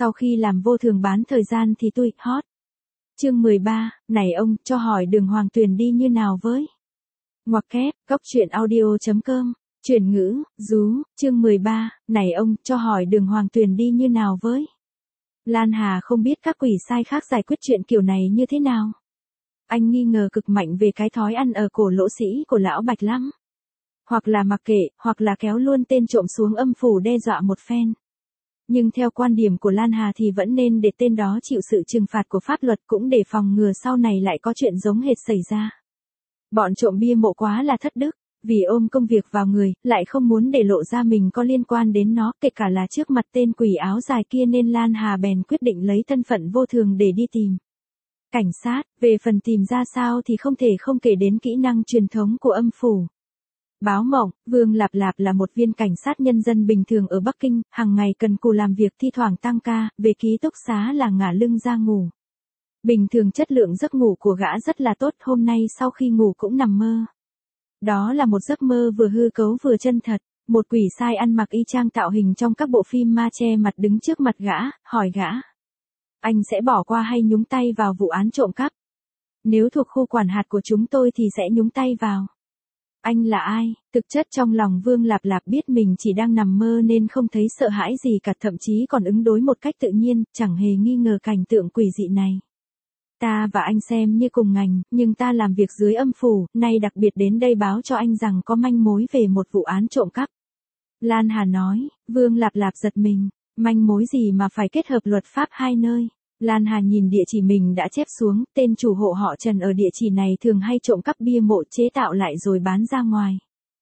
Sau khi làm vô thường bán thời gian thì tôi hot. Chương 13, này ông, cho hỏi đường Hoàng Tuyền đi như nào với? Ngoặc kép, Cóc truyện audio.com, chuyển ngữ, rú, chương 13, này ông, cho hỏi đường Hoàng Tuyền đi như nào với? Lan Hà không biết các quỷ sai khác giải quyết chuyện kiểu này như thế nào. Anh nghi ngờ cực mạnh về cái thói ăn ở cổ lỗ sĩ của lão Bạch lắm. Hoặc là mặc kệ, hoặc là kéo luôn tên trộm xuống âm phủ đe dọa một phen. Nhưng theo quan điểm của Lan Hà thì vẫn nên để tên đó chịu sự trừng phạt của pháp luật, cũng để phòng ngừa sau này lại có chuyện giống hệt xảy ra. Bọn trộm bia mộ quá là thất đức, vì ôm công việc vào người, lại không muốn để lộ ra mình có liên quan đến nó, kể cả là trước mặt tên quỷ áo dài kia, nên Lan Hà bèn quyết định lấy thân phận vô thường để đi tìm cảnh sát. Về phần tìm ra sao thì không thể không kể đến kỹ năng truyền thống của âm phủ. Báo mộng, Vương Lạp Lạp là một viên cảnh sát nhân dân bình thường ở Bắc Kinh, hàng ngày cần cù làm việc, thi thoảng tăng ca, về ký túc xá là ngả lưng ra ngủ. Bình thường chất lượng giấc ngủ của gã rất là tốt, hôm nay sau khi ngủ cũng nằm mơ. Đó là một giấc mơ vừa hư cấu vừa chân thật, một quỷ sai ăn mặc y chang tạo hình trong các bộ phim ma che mặt đứng trước mặt gã, hỏi gã: anh sẽ bỏ qua hay nhúng tay vào vụ án trộm cắp? Nếu thuộc khu quản hạt của chúng tôi thì sẽ nhúng tay vào. Anh là ai? Thực chất trong lòng Vương Lạp Lạp biết mình chỉ đang nằm mơ nên không thấy sợ hãi gì cả, thậm chí còn ứng đối một cách tự nhiên, chẳng hề nghi ngờ cảnh tượng quỷ dị này. Ta và anh xem như cùng ngành, nhưng ta làm việc dưới âm phủ, nay đặc biệt đến đây báo cho anh rằng có manh mối về một vụ án trộm cắp. Lan Hà nói. Vương Lạp Lạp giật mình, manh mối gì mà phải kết hợp luật pháp hai nơi? Lan Hà nhìn địa chỉ mình đã chép xuống, tên chủ hộ họ Trần ở địa chỉ này thường hay trộm cắp bia mộ chế tạo lại rồi bán ra ngoài.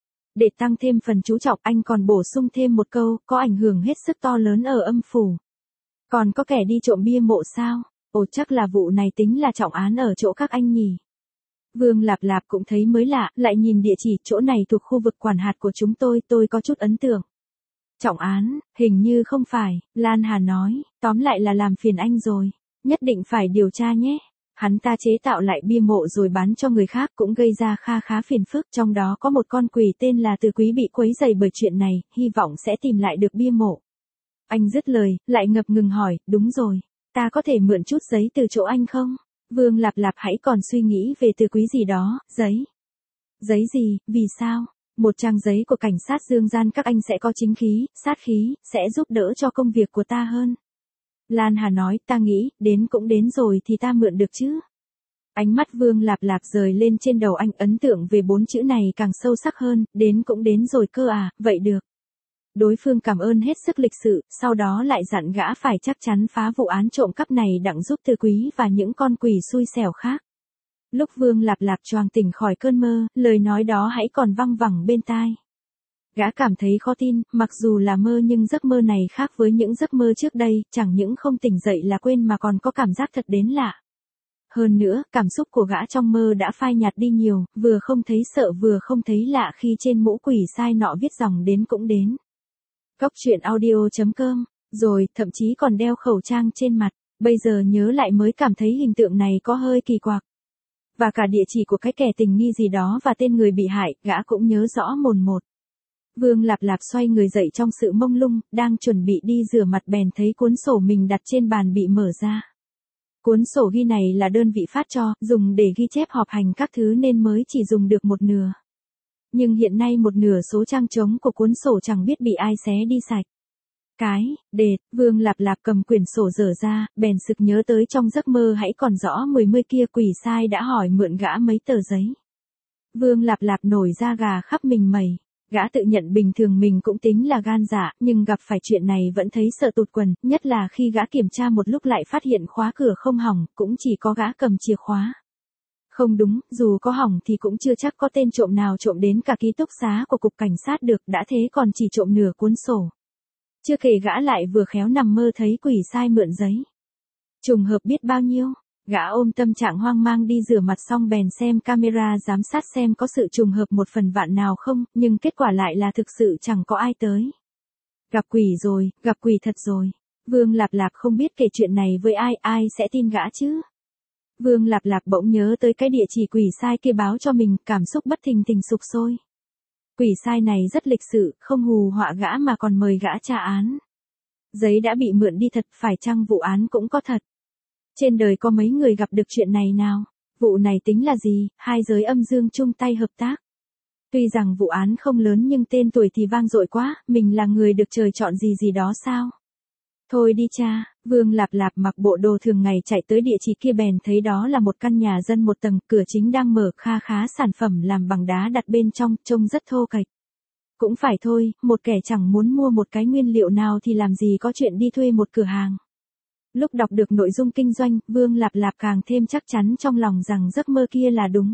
Để tăng thêm phần chú trọng, anh còn bổ sung thêm một câu, có ảnh hưởng hết sức to lớn ở âm phủ. Còn có kẻ đi trộm bia mộ sao? Ồ, chắc là vụ này tính là trọng án ở chỗ các anh nhỉ? Vương Lạp Lạp cũng thấy mới lạ, lại nhìn địa chỉ, chỗ này thuộc khu vực quản hạt của chúng tôi có chút ấn tượng. Trọng án, hình như không phải, Lan Hà nói, tóm lại là làm phiền anh rồi, nhất định phải điều tra nhé. Hắn ta chế tạo lại bia mộ rồi bán cho người khác cũng gây ra khá phiền phức, trong đó có một con quỷ tên là Từ Quý bị quấy rầy bởi chuyện này, hy vọng sẽ tìm lại được bia mộ. Anh dứt lời, lại ngập ngừng hỏi, đúng rồi, ta có thể mượn chút giấy từ chỗ anh không? Vương Lạp Lạp hãy còn suy nghĩ về Từ Quý gì đó, giấy. Giấy gì, vì sao? Một trang giấy của cảnh sát Dương Gian các anh sẽ có chính khí, sát khí, sẽ giúp đỡ cho công việc của ta hơn. Lan Hà nói, ta nghĩ, đến cũng đến rồi thì ta mượn được chứ. Ánh mắt Vương Lạp Lạp rời lên trên đầu anh, ấn tượng về 4 chữ này càng sâu sắc hơn, đến cũng đến rồi cơ à, vậy được. Đối phương cảm ơn hết sức lịch sự, sau đó lại dặn gã phải chắc chắn phá vụ án trộm cắp này đặng giúp Từ Quý và những con quỷ xui xẻo khác. Lúc Vương Lạp Lạp choàng tỉnh khỏi cơn mơ, lời nói đó hãy còn văng vẳng bên tai. Gã cảm thấy khó tin, mặc dù là mơ nhưng giấc mơ này khác với những giấc mơ trước đây, chẳng những không tỉnh dậy là quên mà còn có cảm giác thật đến lạ. Hơn nữa, cảm xúc của gã trong mơ đã phai nhạt đi nhiều, vừa không thấy sợ vừa không thấy lạ khi trên mũ quỷ sai nọ viết dòng đến cũng đến. Cóc truyện audio.com, rồi, thậm chí còn đeo khẩu trang trên mặt, bây giờ nhớ lại mới cảm thấy hình tượng này có hơi kỳ quặc. Và cả địa chỉ của cái kẻ tình nghi gì đó và tên người bị hại, gã cũng nhớ rõ mồn một. Vương Lạp Lạp xoay người dậy trong sự mông lung, đang chuẩn bị đi rửa mặt bèn thấy cuốn sổ mình đặt trên bàn bị mở ra. Cuốn sổ ghi này là đơn vị phát cho, dùng để ghi chép họp hành các thứ nên mới chỉ dùng được một nửa. Nhưng hiện nay một nửa số trang trống của cuốn sổ chẳng biết bị ai xé đi sạch. Vương Lạp Lạp cầm quyển sổ dở ra, bèn sực nhớ tới trong giấc mơ hãy còn rõ 10 kia quỷ sai đã hỏi mượn gã mấy tờ giấy. Vương Lạp Lạp nổi da gà khắp mình mẩy, gã tự nhận bình thường mình cũng tính là gan dạ, nhưng gặp phải chuyện này vẫn thấy sợ tụt quần, nhất là khi gã kiểm tra một lúc lại phát hiện khóa cửa không hỏng, cũng chỉ có gã cầm chìa khóa. Không đúng, dù có hỏng thì cũng chưa chắc có tên trộm nào trộm đến cả ký túc xá của cục cảnh sát được, đã thế còn chỉ trộm nửa cuốn sổ. Chưa kể gã lại vừa khéo nằm mơ thấy quỷ sai mượn giấy. Trùng hợp biết bao nhiêu, gã ôm tâm trạng hoang mang đi rửa mặt xong bèn xem camera giám sát xem có sự trùng hợp một phần vạn nào không, nhưng kết quả lại là thực sự chẳng có ai tới. Gặp quỷ thật rồi. Vương Lạp Lạp không biết kể chuyện này với ai sẽ tin gã chứ. Vương Lạp Lạp bỗng nhớ tới cái địa chỉ quỷ sai kia báo cho mình, cảm xúc bất thình lình sục sôi. Quỷ sai này rất lịch sự, không hù họa gã mà còn mời gã tra án. Giấy đã bị mượn đi thật, phải chăng vụ án cũng có thật? Trên đời có mấy người gặp được chuyện này nào? Vụ này tính là gì, hai giới âm dương chung tay hợp tác. Tuy rằng vụ án không lớn nhưng tên tuổi thì vang dội quá, mình là người được trời chọn gì gì đó sao? Thôi đi cha, Vương Lạp Lạp mặc bộ đồ thường ngày chạy tới địa chỉ kia bèn thấy đó là một căn nhà dân một tầng, cửa chính đang mở, kha khá sản phẩm làm bằng đá đặt bên trong, trông rất thô kệch. Cũng phải thôi, một kẻ chẳng muốn mua một cái nguyên liệu nào thì làm gì có chuyện đi thuê một cửa hàng. Lúc đọc được nội dung kinh doanh, Vương Lạp Lạp càng thêm chắc chắn trong lòng rằng giấc mơ kia là đúng.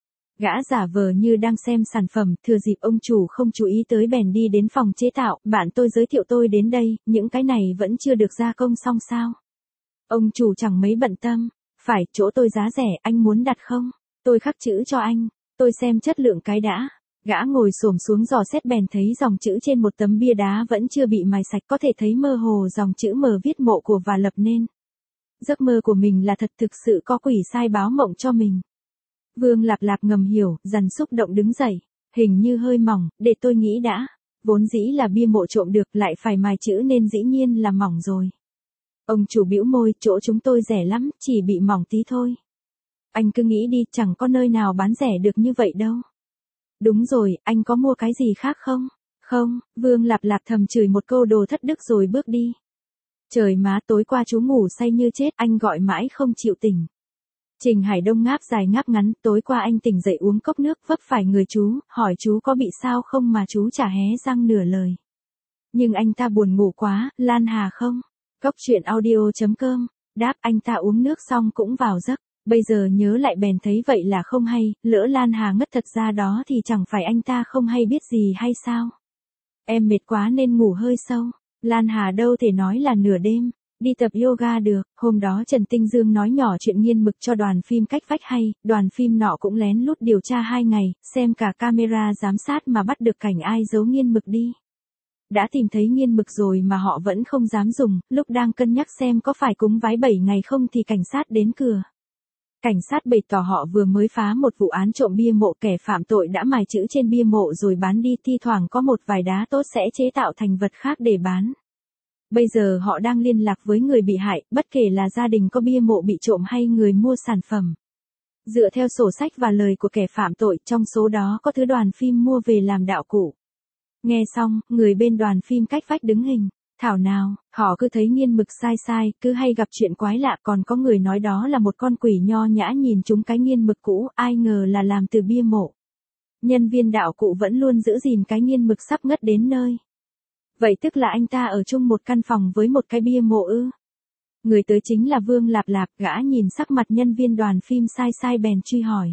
Gã giả vờ như đang xem sản phẩm, thừa dịp ông chủ không chú ý tới bèn đi đến phòng chế tạo, bạn tôi giới thiệu tôi đến đây, những cái này vẫn chưa được gia công xong sao? Ông chủ chẳng mấy bận tâm, phải, chỗ tôi giá rẻ, anh muốn đặt không? Tôi khắc chữ cho anh, tôi xem chất lượng cái đã. Gã ngồi xổm xuống dò xét bèn thấy dòng chữ trên một tấm bia đá vẫn chưa bị mài sạch, có thể thấy mơ hồ dòng chữ mờ viết mộ của và lập nên. Giấc mơ của mình là thật, thực sự có quỷ sai báo mộng cho mình. Vương Lạp Lạp ngầm hiểu, dần xúc động đứng dậy, hình như hơi mỏng, để tôi nghĩ đã. Vốn dĩ là bia mộ trộm được, lại phải mài chữ nên dĩ nhiên là mỏng rồi. Ông chủ bĩu môi, chỗ chúng tôi rẻ lắm, chỉ bị mỏng tí thôi. Anh cứ nghĩ đi, chẳng có nơi nào bán rẻ được như vậy đâu. Đúng rồi, anh có mua cái gì khác không? Không, Vương Lạp Lạp thầm chửi một câu đồ thất đức rồi bước đi. Trời má, tối qua chú ngủ say như chết, anh gọi mãi không chịu tỉnh. Trình Hải Đông ngáp dài ngáp ngắn, tối qua anh tỉnh dậy uống cốc nước, vấp phải người chú, hỏi chú có bị sao không mà chú chả hé răng nửa lời. Nhưng anh ta buồn ngủ quá, Lan Hà không? Cốc truyện audio.com, đáp anh ta uống nước xong cũng vào giấc. Bây giờ nhớ lại bèn thấy vậy là không hay, lỡ Lan Hà ngất thật ra đó thì chẳng phải anh ta không hay biết gì hay sao? Em mệt quá nên ngủ hơi sâu. Lan Hà đâu thể nói là nửa đêm, đi tập yoga được. Hôm đó Trần Tinh Dương nói nhỏ chuyện nghiên mực cho đoàn phim cách vách hay, đoàn phim nọ cũng lén lút điều tra 2 ngày, xem cả camera giám sát mà bắt được cảnh ai giấu nghiên mực đi. Đã tìm thấy nghiên mực rồi mà họ vẫn không dám dùng, lúc đang cân nhắc xem có phải cúng vái 7 ngày không thì cảnh sát đến cửa. Cảnh sát bày tỏ họ vừa mới phá một vụ án trộm bia mộ, kẻ phạm tội đã mài chữ trên bia mộ rồi bán đi, thi thoảng có một vài đá tốt sẽ chế tạo thành vật khác để bán. Bây giờ họ đang liên lạc với người bị hại, bất kể là gia đình có bia mộ bị trộm hay người mua sản phẩm. Dựa theo sổ sách và lời của kẻ phạm tội, trong số đó có thứ đoàn phim mua về làm đạo cụ. Nghe xong, người bên đoàn phim cách vách đứng hình. Thảo nào, họ cứ thấy nghiên mực sai sai, cứ hay gặp chuyện quái lạ, còn có người nói đó là một con quỷ nho nhã nhìn chúng cái nghiên mực cũ, ai ngờ là làm từ bia mộ. Nhân viên đạo cụ vẫn luôn giữ gìn cái nghiên mực sắp ngất đến nơi. Vậy tức là anh ta ở chung một căn phòng với một cái bia mộ ư? Người tới chính là Vương Lạp Lạp, gã nhìn sắc mặt nhân viên đoàn phim sai sai bèn truy hỏi.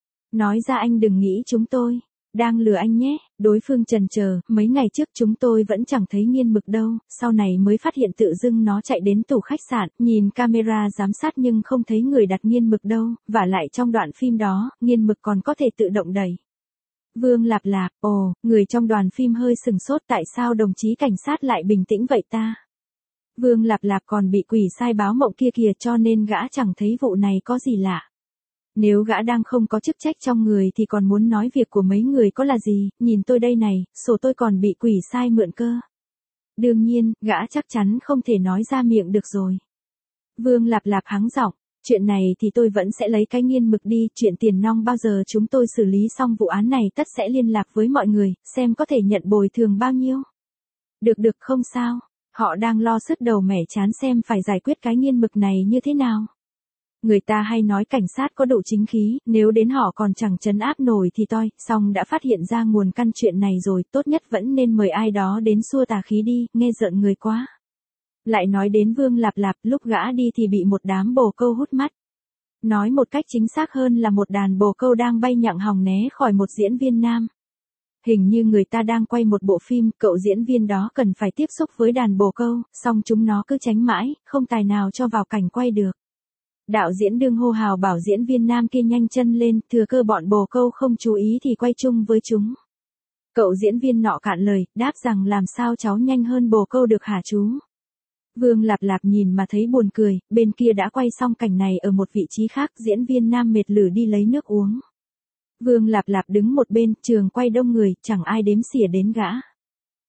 Nói ra anh đừng nghĩ chúng tôi đang lừa anh nhé. Đối phương chần chờ, mấy ngày trước chúng tôi vẫn chẳng thấy nghiên mực đâu, sau này mới phát hiện tự dưng nó chạy đến tủ khách sạn, nhìn camera giám sát nhưng không thấy người đặt nghiên mực đâu, vả lại trong đoạn phim đó, nghiên mực còn có thể tự động đẩy. Vương Lạp Lạp, ồ, người trong đoàn phim hơi sừng sốt, tại sao đồng chí cảnh sát lại bình tĩnh vậy ta? Vương Lạp Lạp còn bị quỷ sai báo mộng kia kìa, cho nên gã chẳng thấy vụ này có gì lạ. Nếu gã đang không có chức trách trong người thì còn muốn nói việc của mấy người có là gì, nhìn tôi đây này, sổ tôi còn bị quỷ sai mượn cơ. Đương nhiên, gã chắc chắn không thể nói ra miệng được rồi. Vương Lạp Lạp hắng giọng, chuyện này thì tôi vẫn sẽ lấy cái nghiên mực đi, chuyện tiền nong bao giờ chúng tôi xử lý xong vụ án này tất sẽ liên lạc với mọi người, xem có thể nhận bồi thường bao nhiêu. Được không sao, họ đang lo sứt đầu mẻ chán xem phải giải quyết cái nghiên mực này như thế nào. Người ta hay nói cảnh sát có độ chính khí, nếu đến họ còn chẳng trấn áp nổi thì toi, song đã phát hiện ra nguồn căn chuyện này rồi, tốt nhất vẫn nên mời ai đó đến xua tà khí đi, nghe rợn người quá. Lại nói đến Vương Lạp Lạp, lúc gã đi thì bị một đám bồ câu hút mắt. Nói một cách chính xác hơn là một đàn bồ câu đang bay nhặng hòng né khỏi một diễn viên nam. Hình như người ta đang quay một bộ phim, cậu diễn viên đó cần phải tiếp xúc với đàn bồ câu, song chúng nó cứ tránh mãi, không tài nào cho vào cảnh quay được. Đạo diễn đương hô hào bảo diễn viên nam kia nhanh chân lên, thừa cơ bọn bồ câu không chú ý thì quay chung với chúng. Cậu diễn viên nọ cạn lời, đáp rằng làm sao cháu nhanh hơn bồ câu được hả chú? Vương Lạp Lạp nhìn mà thấy buồn cười, bên kia đã quay xong cảnh này ở một vị trí khác, diễn viên nam mệt lử đi lấy nước uống. Vương Lạp Lạp đứng một bên, trường quay đông người, chẳng ai đếm xỉa đến gã.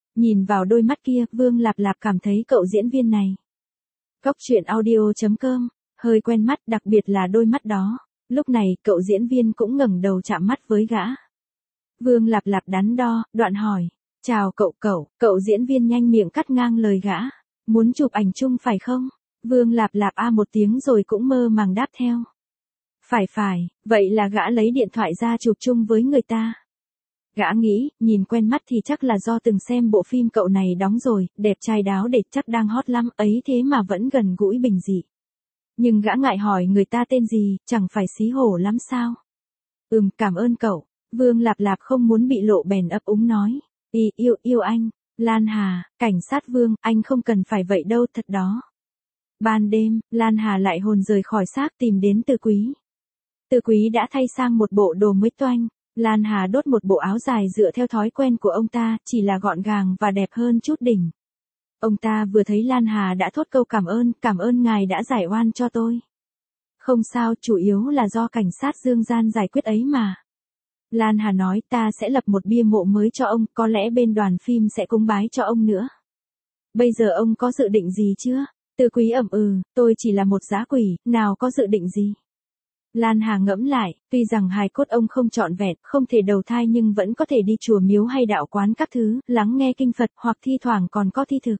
Nhìn vào đôi mắt kia, Vương Lạp Lạp cảm thấy cậu diễn viên này. Cóc truyện audio.com, hơi quen mắt, đặc biệt là đôi mắt đó. Lúc này, cậu diễn viên cũng ngẩng đầu chạm mắt với gã. Vương Lạp Lạp đắn đo, đoạn hỏi. Chào cậu diễn viên nhanh miệng cắt ngang lời gã. Muốn chụp ảnh chung phải không? Vương Lạp Lạp a một tiếng rồi cũng mơ màng đáp theo. Phải, vậy là gã lấy điện thoại ra chụp chung với người ta. Gã nghĩ, nhìn quen mắt thì chắc là do từng xem bộ phim cậu này đóng rồi, đẹp trai đáo để chắc đang hot lắm ấy thế mà vẫn gần gũi bình dị. Nhưng gã ngại hỏi người ta tên gì, chẳng phải xí hổ lắm sao? Cảm ơn cậu. Vương Lạp Lạp không muốn bị lộ bèn ấp úng nói. Yêu anh. Lan Hà, cảnh sát Vương, anh không cần phải vậy đâu thật đó. Ban đêm, Lan Hà lại hồn rời khỏi xác tìm đến Từ Quý. Từ Quý đã thay sang một bộ đồ mới toanh. Lan Hà đốt một bộ áo dài dựa theo thói quen của ông ta, chỉ là gọn gàng và đẹp hơn chút đỉnh. Ông ta vừa thấy Lan Hà đã thốt câu cảm ơn ngài đã giải oan cho tôi. Không sao, chủ yếu là do cảnh sát Dương Gian giải quyết ấy mà. Lan Hà nói ta sẽ lập một bia mộ mới cho ông, có lẽ bên đoàn phim sẽ cúng bái cho ông nữa. Bây giờ ông có dự định gì chưa? Từ Quý tôi chỉ là một dã quỷ, nào có dự định gì. Lan Hà ngẫm lại, tuy rằng hài cốt ông không trọn vẹn, không thể đầu thai nhưng vẫn có thể đi chùa miếu hay đạo quán các thứ, lắng nghe kinh Phật hoặc thi thoảng còn có thi thực.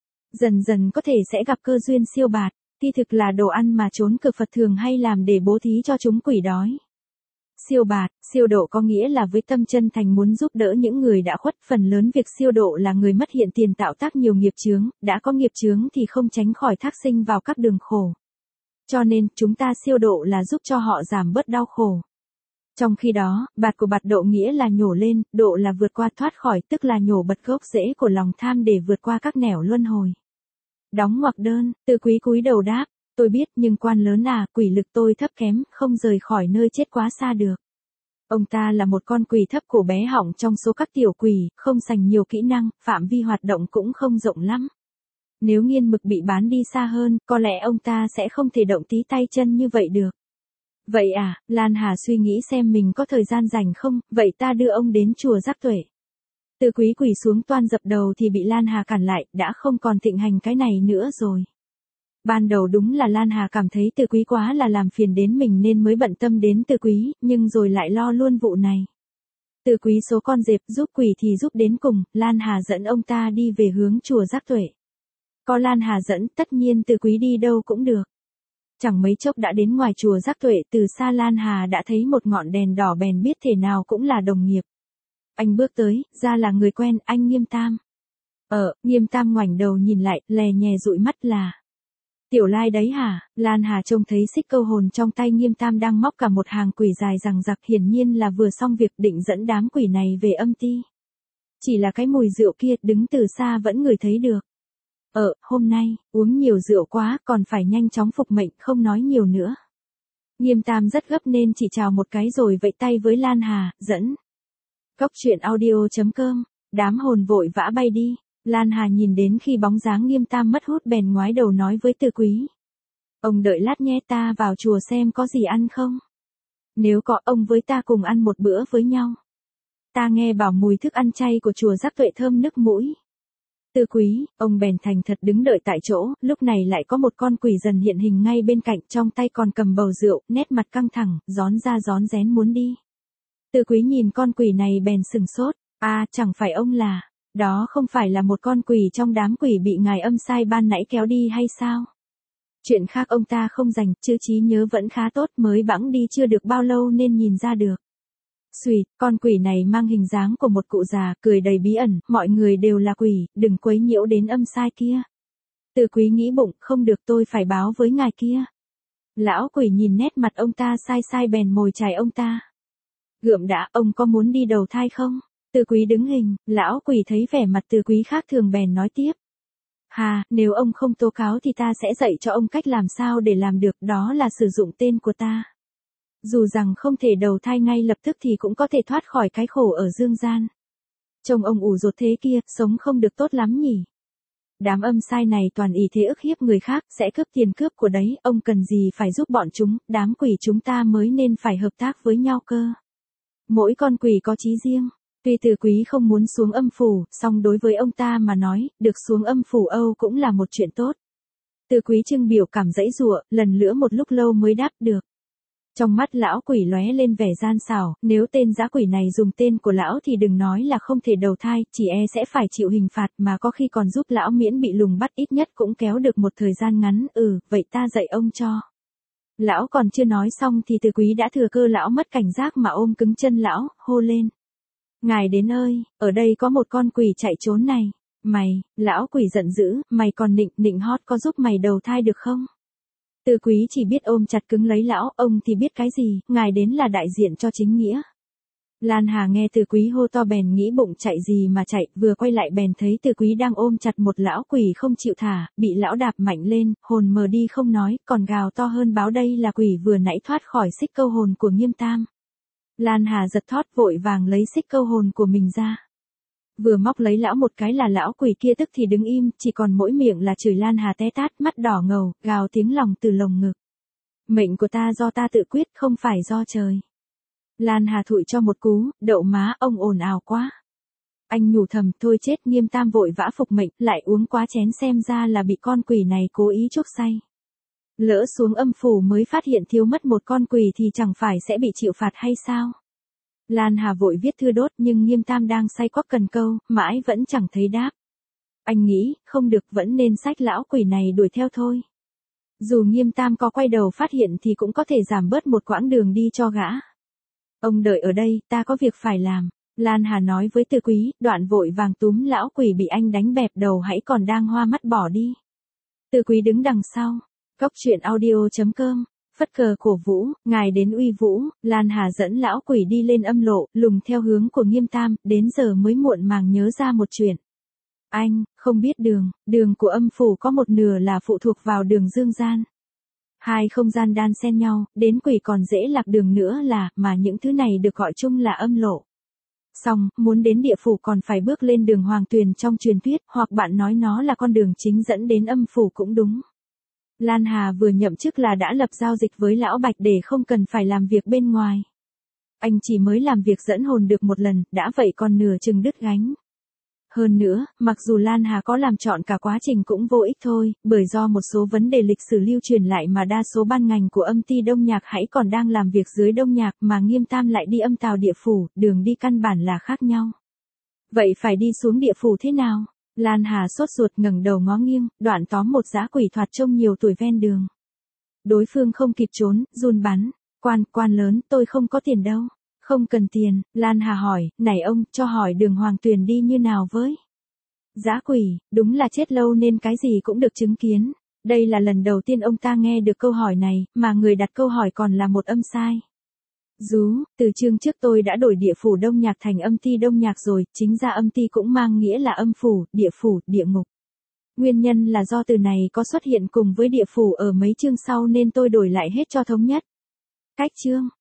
Dần dần có thể sẽ gặp cơ duyên siêu bạt, thi thực là đồ ăn mà chốn cực Phật thường hay làm để bố thí cho chúng quỷ đói. Siêu bạt, siêu độ có nghĩa là với tâm chân thành muốn giúp đỡ những người đã khuất, phần lớn việc siêu độ là người mất hiện tiền tạo tác nhiều nghiệp chướng, đã có nghiệp chướng thì không tránh khỏi thác sinh vào các đường khổ. Cho nên, chúng ta siêu độ là giúp cho họ giảm bớt đau khổ. Trong khi đó, bạt của bạt độ nghĩa là nhổ lên, độ là vượt qua thoát khỏi, tức là nhổ bật gốc rễ của lòng tham để vượt qua các nẻo luân hồi. Đóng ngoặc đơn, Từ Quý cúi đầu đáp, tôi biết nhưng quan lớn quỷ lực tôi thấp kém, không rời khỏi nơi chết quá xa được. Ông ta là một con quỷ thấp cổ bé họng trong số các tiểu quỷ, không sành nhiều kỹ năng, phạm vi hoạt động cũng không rộng lắm. Nếu nghiên mực bị bán đi xa hơn, có lẽ ông ta sẽ không thể động tí tay chân như vậy được. Vậy Lan Hà suy nghĩ xem mình có thời gian rảnh không, vậy ta đưa ông đến chùa Giác Tuệ. Từ Quý quỳ xuống toan dập đầu thì bị Lan Hà cản lại, đã không còn thịnh hành cái này nữa rồi. Ban đầu đúng là Lan Hà cảm thấy Từ Quý quá là làm phiền đến mình nên mới bận tâm đến Từ Quý, nhưng rồi lại lo luôn vụ này. Từ Quý số con dẹp giúp quỷ thì giúp đến cùng, Lan Hà dẫn ông ta đi về hướng chùa Giác Tuệ. Có Lan Hà dẫn, tất nhiên Từ Quý đi đâu cũng được. Chẳng mấy chốc đã đến ngoài chùa Giác Tuệ, từ xa Lan Hà đã thấy một ngọn đèn đỏ bèn biết thể nào cũng là đồng nghiệp. Anh bước tới, ra là người quen, anh Nghiêm Tam. Nghiêm Tam ngoảnh đầu nhìn lại, lè nhè dụi mắt là. Tiểu Lai đấy hả? Lan Hà trông thấy xích câu hồn trong tay Nghiêm Tam đang móc cả một hàng quỷ dài rằng rặc, hiển nhiên là vừa xong việc định dẫn đám quỷ này về âm ti. Chỉ là cái mùi rượu kia đứng từ xa vẫn ngửi thấy được. Hôm nay, uống nhiều rượu quá, còn phải nhanh chóng phục mệnh, không nói nhiều nữa. Nghiêm Tam rất gấp nên chỉ chào một cái rồi vẫy tay với Lan Hà, dẫn. Cóc truyện audio.com, đám hồn vội vã bay đi. Lan Hà nhìn đến khi bóng dáng Nghiêm Tam mất hút bèn ngoái đầu nói với Từ Quý. Ông đợi lát nhé, ta vào chùa xem có gì ăn không? Nếu có, ông với ta cùng ăn một bữa với nhau. Ta nghe bảo mùi thức ăn chay của chùa Giác Tuệ thơm nức mũi. Từ Quý, ông bèn thành thật đứng đợi tại chỗ, lúc này lại có một con quỷ dần hiện hình ngay bên cạnh, trong tay còn cầm bầu rượu, nét mặt căng thẳng, rón ra rón rén muốn đi. Từ Quý nhìn con quỷ này bèn sừng sốt, chẳng phải ông là, đó không phải là một con quỷ trong đám quỷ bị ngài âm sai ban nãy kéo đi hay sao? Chuyện khác ông ta không dành, chứ trí nhớ vẫn khá tốt, mới bẵng đi chưa được bao lâu nên nhìn ra được. Xùi, con quỷ này mang hình dáng của một cụ già, cười đầy bí ẩn, mọi người đều là quỷ, đừng quấy nhiễu đến âm sai kia. Từ Quý nghĩ bụng, không được, tôi phải báo với ngài kia. Lão quỷ nhìn nét mặt ông ta sai bèn mồi chài ông ta. Gượm đã, ông có muốn đi đầu thai không? Từ Quý đứng hình, lão quỷ thấy vẻ mặt Từ Quý khác thường bèn nói tiếp. Nếu ông không tố cáo thì ta sẽ dạy cho ông cách làm sao để làm được, đó là sử dụng tên của ta. Dù rằng không thể đầu thai ngay lập tức thì cũng có thể thoát khỏi cái khổ ở dương gian. Trông ông ủ rột thế kia, sống không được tốt lắm nhỉ. Đám âm sai này toàn ý thế ức hiếp người khác, sẽ cướp tiền cướp của đấy, ông cần gì phải giúp bọn chúng, đám quỷ chúng ta mới nên phải hợp tác với nhau cơ. Mỗi con quỷ có chí riêng, Tuy Từ Quý không muốn xuống âm phủ, song đối với ông ta mà nói, được xuống âm phủ Âu cũng là một chuyện tốt. Từ Quý trưng biểu cảm dãy giụa, lần nữa một lúc lâu mới đáp được. Trong mắt lão quỷ lóe lên vẻ gian xảo, nếu tên dã quỷ này dùng tên của lão thì đừng nói là không thể đầu thai, chỉ e sẽ phải chịu hình phạt mà có khi còn giúp lão miễn bị lùng bắt, ít nhất cũng kéo được một thời gian ngắn. Vậy ta dạy ông cho. Lão còn chưa nói xong thì Từ Quý đã thừa cơ lão mất cảnh giác mà ôm cứng chân lão, hô lên. Ngài đến ơi, ở đây có một con quỷ chạy trốn này. Mày, lão quỷ giận dữ, mày còn nịnh hót có giúp mày đầu thai được không? Từ Quý chỉ biết ôm chặt cứng lấy lão, ông thì biết cái gì, ngài đến là đại diện cho chính nghĩa. Lan Hà nghe Từ Quý hô to bèn nghĩ bụng chạy gì mà chạy, vừa quay lại bèn thấy Từ Quý đang ôm chặt một lão quỷ không chịu thả, bị lão đạp mạnh lên, hồn mờ đi không nói, còn gào to hơn báo đây là quỷ vừa nãy thoát khỏi xích câu hồn của Nghiêm Tam. Lan Hà giật thót vội vàng lấy xích câu hồn của mình ra. Vừa móc lấy lão một cái là lão quỷ kia tức thì đứng im, chỉ còn mỗi miệng là chửi Lan Hà té tát, mắt đỏ ngầu, gào tiếng lòng từ lồng ngực. Mệnh của ta do ta tự quyết, không phải do trời. Lan Hà thụi cho một cú, đậu má, ông ồn ào quá. Anh nhủ thầm, thôi chết, Nghiêm Tam vội vã phục mệnh, lại uống quá chén xem ra là bị con quỷ này cố ý chuốc say. Lỡ xuống âm phủ mới phát hiện thiếu mất một con quỷ thì chẳng phải sẽ bị chịu phạt hay sao? Lan Hà vội viết thư đốt nhưng Nghiêm Tam đang say quắc cần câu, mãi vẫn chẳng thấy đáp. Anh nghĩ, không được, vẫn nên xách lão quỷ này đuổi theo thôi. Dù Nghiêm Tam có quay đầu phát hiện thì cũng có thể giảm bớt một quãng đường đi cho gã. Ông đợi ở đây, ta có việc phải làm. Lan Hà nói với Từ Quý, đoạn vội vàng túm lão quỷ bị anh đánh bẹp đầu hãy còn đang hoa mắt bỏ đi. Từ Quý đứng đằng sau. Cốc truyện audio.com, phất cờ cổ vũ, ngài đến uy vũ, Lan Hà dẫn lão quỷ đi lên âm lộ, lùng theo hướng của Nghiêm Tam, đến giờ mới muộn màng nhớ ra một chuyện. Anh, không biết đường của âm phủ có một nửa là phụ thuộc vào đường dương gian. Hai không gian đan xen nhau, đến quỷ còn dễ lạc đường nữa mà những thứ này được gọi chung là âm lộ. Xong, muốn đến địa phủ còn phải bước lên đường Hoàng Tuyền trong truyền thuyết, hoặc bạn nói nó là con đường chính dẫn đến âm phủ cũng đúng. Lan Hà vừa nhậm chức là đã lập giao dịch với Lão Bạch để không cần phải làm việc bên ngoài. Anh chỉ mới làm việc dẫn hồn được một lần, đã vậy còn nửa chừng đứt gánh. Hơn nữa, mặc dù Lan Hà có làm trọn cả quá trình cũng vô ích thôi, bởi do một số vấn đề lịch sử lưu truyền lại mà đa số ban ngành của âm ty Đông Nhạc hãy còn đang làm việc dưới Đông Nhạc mà Nghiêm Tam lại đi âm tào địa phủ, đường đi căn bản là khác nhau. Vậy phải đi xuống địa phủ thế nào? Lan Hà sốt ruột ngẩng đầu ngó nghiêng, đoạn tóm một dã quỷ thoạt trông nhiều tuổi ven đường. Đối phương không kịp trốn, run bắn. Quan lớn, tôi không có tiền đâu. Không cần tiền, Lan Hà hỏi, này ông, cho hỏi đường Hoàng Tuyền đi như nào với? Dã quỷ, đúng là chết lâu nên cái gì cũng được chứng kiến. Đây là lần đầu tiên ông ta nghe được câu hỏi này, mà người đặt câu hỏi còn là một âm sai. Từ chương trước tôi đã đổi địa phủ Đông Nhạc thành âm ty Đông Nhạc rồi, chính ra âm ty cũng mang nghĩa là âm phủ, địa ngục. Nguyên nhân là do từ này có xuất hiện cùng với địa phủ ở mấy chương sau nên tôi đổi lại hết cho thống nhất. Cách chương